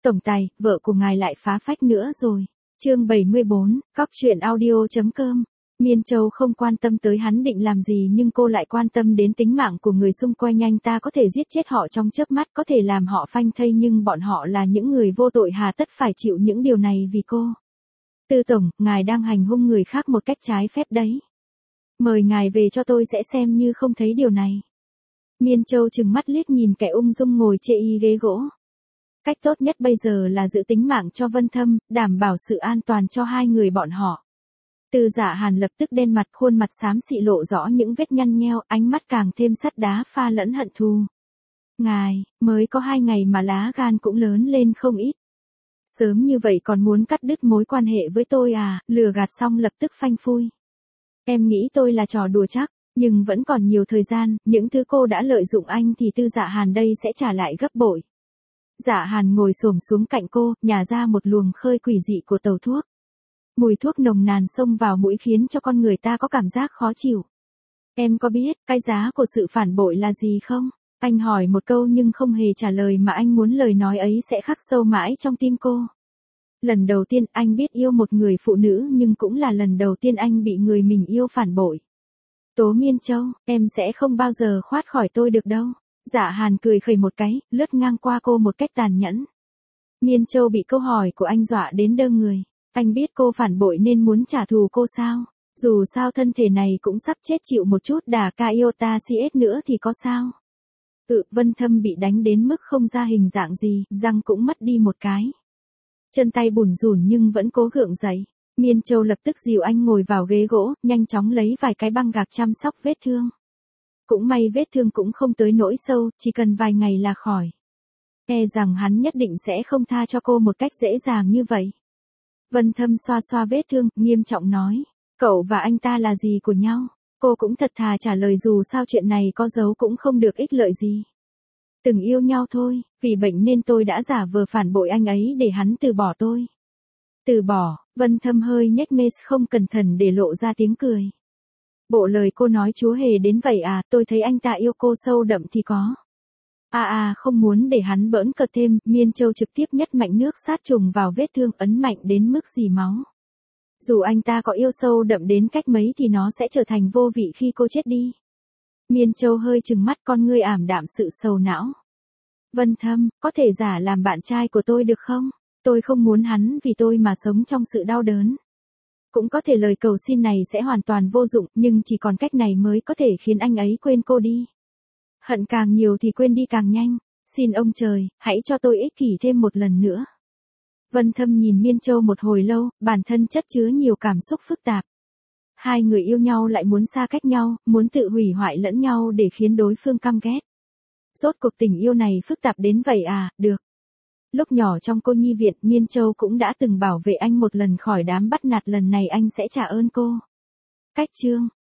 Tổng tài, vợ của ngài lại phá phách nữa rồi. Chương 74, cóc truyện audio.com. Miên Châu không quan tâm tới hắn định làm gì nhưng cô lại quan tâm đến tính mạng của người xung quanh anh ta có thể giết chết họ trong chớp mắt có thể làm họ phanh thây nhưng bọn họ là những người vô tội hà tất phải chịu những điều này vì cô. Tư tổng, ngài đang hành hung người khác một cách trái phép đấy. Mời ngài về cho tôi sẽ xem như không thấy điều này. Miên Châu trừng mắt liếc nhìn kẻ ung dung ngồi chê y ghế gỗ. Cách tốt nhất bây giờ là giữ tính mạng cho Vân Thâm, đảm bảo sự an toàn cho hai người bọn họ. Từ Dạ Hàn lập tức đen mặt, khuôn mặt xám xị lộ rõ những vết nhăn nheo, ánh mắt càng thêm sắt đá pha lẫn hận thù. Ngài, mới có 2 ngày mà lá gan cũng lớn lên không ít. Sớm như vậy còn muốn cắt đứt mối quan hệ với tôi à, lừa gạt xong lập tức phanh phui. Em nghĩ tôi là trò đùa chắc, nhưng vẫn còn nhiều thời gian, những thứ cô đã lợi dụng anh thì Tư Dạ Hàn đây sẽ trả lại gấp bội. Dạ Hàn ngồi xổm xuống cạnh cô, nhả ra một luồng khơi quỷ dị của tàu thuốc. Mùi thuốc nồng nàn xông vào mũi khiến cho con người ta có cảm giác khó chịu. Em có biết cái giá của sự phản bội là gì không? Anh hỏi một câu nhưng không hề trả lời mà anh muốn lời nói ấy sẽ khắc sâu mãi trong tim cô. Lần đầu tiên anh biết yêu một người phụ nữ nhưng cũng là lần đầu tiên anh bị người mình yêu phản bội. Tố Miên Châu, em sẽ không bao giờ thoát khỏi tôi được đâu. Dạ Hàn cười khẩy một cái, lướt ngang qua cô một cách tàn nhẫn. Miên Châu bị câu hỏi của anh dọa đến đơ người. Anh biết cô phản bội nên muốn trả thù cô sao? Dù sao thân thể này cũng sắp chết chịu một chút đà ca iota CS nữa thì có sao? Vân Thâm bị đánh đến mức không ra hình dạng gì, răng cũng mất đi một cái. Chân tay bủn rủn nhưng vẫn cố gượng dậy. Miên Châu lập tức dìu anh ngồi vào ghế gỗ, nhanh chóng lấy vài cái băng gạc chăm sóc vết thương. Cũng may vết thương cũng không tới nỗi sâu, chỉ cần vài ngày là khỏi. E rằng hắn nhất định sẽ không tha cho cô một cách dễ dàng như vậy. Vân Thâm xoa xoa vết thương, nghiêm trọng nói. Cậu và anh ta là gì của nhau? Cô cũng thật thà trả lời dù sao chuyện này có giấu cũng không được ích lợi gì. Từng yêu nhau thôi, vì bệnh nên tôi đã giả vờ phản bội anh ấy để hắn từ bỏ tôi. Từ bỏ, Vân Thâm hơi nhếch môi không cẩn thận để lộ ra tiếng cười. Bộ lời cô nói chúa hề đến vậy à, tôi thấy anh ta yêu cô sâu đậm thì có. Không muốn để hắn bỡn cợt thêm, Miên Châu trực tiếp nhét mạnh nước sát trùng vào vết thương ấn mạnh đến mức rỉ máu. Dù anh ta có yêu sâu đậm đến cách mấy thì nó sẽ trở thành vô vị khi cô chết đi. Miên Châu hơi trừng mắt con ngươi ảm đạm sự sầu não. Vân Thâm, có thể giả làm bạn trai của tôi được không? Tôi không muốn hắn vì tôi mà sống trong sự đau đớn. Cũng có thể lời cầu xin này sẽ hoàn toàn vô dụng, nhưng chỉ còn cách này mới có thể khiến anh ấy quên cô đi. Hận càng nhiều thì quên đi càng nhanh. Xin ông trời, hãy cho tôi ích kỷ thêm một lần nữa. Vân Thâm nhìn Miên Châu một hồi lâu, bản thân chất chứa nhiều cảm xúc phức tạp. Hai người yêu nhau lại muốn xa cách nhau, muốn tự hủy hoại lẫn nhau để khiến đối phương căm ghét. Rốt cuộc tình yêu này phức tạp đến vậy à, được. Lúc nhỏ trong cô nhi viện, Miên Châu cũng đã từng bảo vệ anh một lần khỏi đám bắt nạt, lần này anh sẽ trả ơn cô. Cách chương